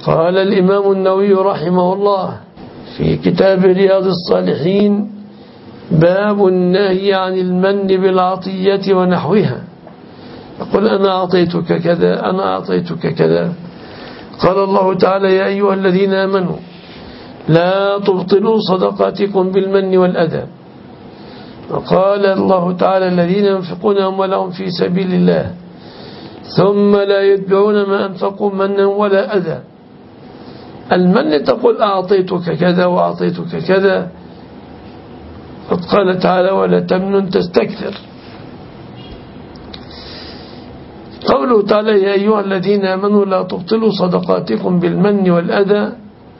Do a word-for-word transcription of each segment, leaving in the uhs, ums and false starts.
قال الإمام النووي رحمه الله في كتاب رياض الصالحين: باب النهي عن المن بالعطية ونحوها. يقول: أنا أعطيتك كذا، أنا أعطيتك كذا. قال الله تعالى: يا أيها الذين آمنوا لا تبطلوا صدقاتكم بالمن والأذى. وقال الله تعالى: الذين ينفقون أموالهم في سبيل الله ثم لا يتبعون ما أنفقوا منا ولا أذى. المن تقول أعطيتك كذا وأعطيتك كذا. قد قال تعالى: ولا تمنن تستكثر. قوله تعالى: يا أيها الذين آمنوا لا تبطلوا صدقاتكم بالمن والأذى،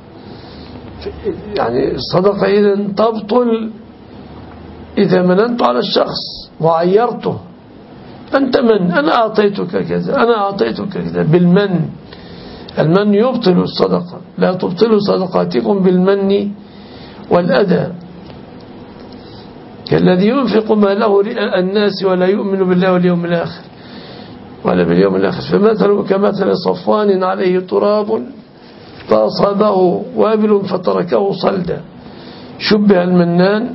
يعني الصدقة إذن تبطل إذا مننت على الشخص وعيرته: أنت من؟ أنا أعطيتك كذا، أنا أعطيتك كذا بالمن. المن يبطل الصدقة. لا تبطلوا صدقاتكم بالمن والأذى كالذي ينفق ماله رئاء الناس ولا يؤمن بالله واليوم الآخر ولا باليوم الآخر، فمثله كمثل صفوان عليه تراب فأصابه وابل فتركه صلدا. شبه المنان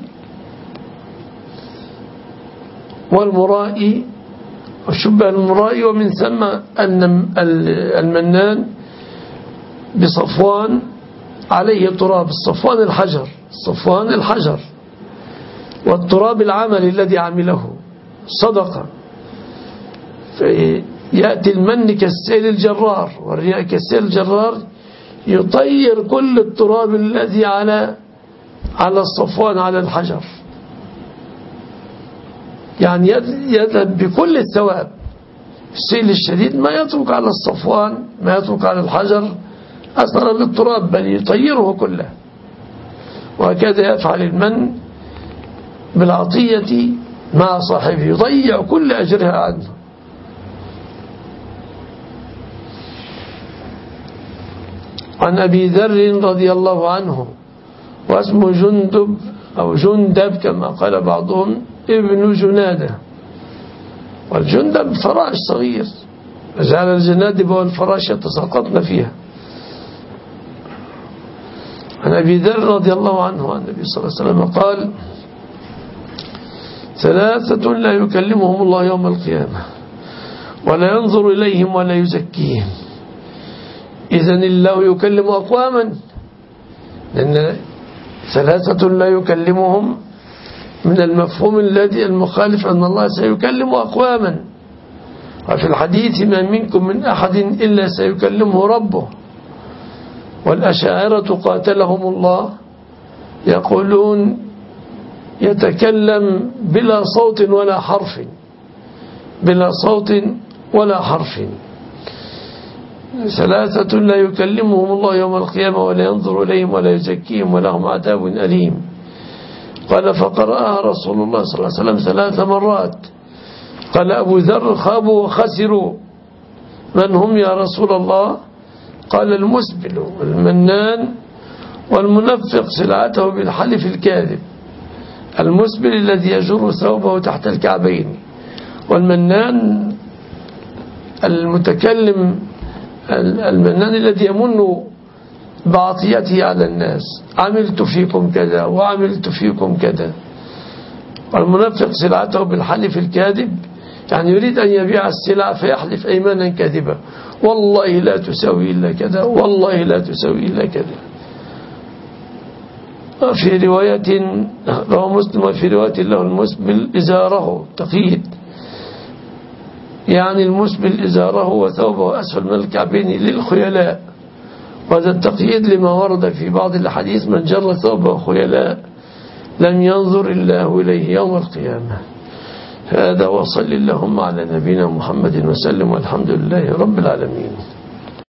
والمرائي، وشبه المرائي ومن ثم أن المنان بصفوان عليه تراب. الصفوان الحجر، الصفوان الحجر، والتراب العمل الذي عمله صدقة. فيأتي المن كالسيل الجرار والرياء كالسيل الجرار، يطير كل التراب الذي على على الصفوان على الحجر، يعني يذهب بكل الثواب. السيل الشديد ما يترك على الصفوان، ما يترك على الحجر أثرا للتراب، بل يطيره كله. وهكذا يفعل المن بالعطية مع صاحبه، يضيع كل أجرها عنه. عن أبي ذر رضي الله عنه، واسمه جندب أو جندب كما قال بعضهم ابن جنادة، والجندب فراش صغير، جعل الجنادب والفراش يتساقطن فيها. عن أبي ذر رضي الله عنه عن النبي صلى الله عليه وسلم قال: ثلاثة لا يكلمهم الله يوم القيامة ولا ينظر إليهم ولا يزكيهم. إذن الله يكلم أقواما، لأن ثلاثة لا يكلمهم من المفهوم الذي المخالف أن الله سيكلم أقواما. وفي الحديث: ما منكم من أحد إلا سيكلمه ربه. والأشاعرة قاتلهم الله يقولون: يتكلم بلا صوت ولا حرف، بلا صوت ولا حرف. ثلاثة لا يكلمهم الله يوم القيامة ولا ينظر إليهم ولا يزكيهم ولهم عذاب أليم. قال: فقرأها رسول الله صلى الله عليه وسلم ثلاث مرات. قال أبو ذر: خابوا وخسروا. من هم يا رسول الله؟ قال: المسبل والمنان والمنفق سلعته بالحلف الكاذب. المسبل الذي يجر ثوبه تحت الكعبين، والمنان المتكلم المنان الذي يمن بعطيته على الناس: عملت فيكم كذا وعملت فيكم كذا. والمنفق سلعته بالحلف الكاذب، يعني يريد أن يبيع السلع فيحلف أيمانا كاذبة: والله لا تساوي إلا كذا، والله لا تساوي إلا كذا. في رواية رواه مسلم: وفي رواية له المسبل إزاره تقييد، يعني المسبل إزاره وثوبه أسفل من الكعبين للخيلاء. وهذا التقييد لما ورد في بعض الحديث: من جر ثوبه خيلاء لم ينظر الله إليه يوم القيامة. هذا، وصل اللهم على نبينا محمد وسلم، والحمد لله رب العالمين.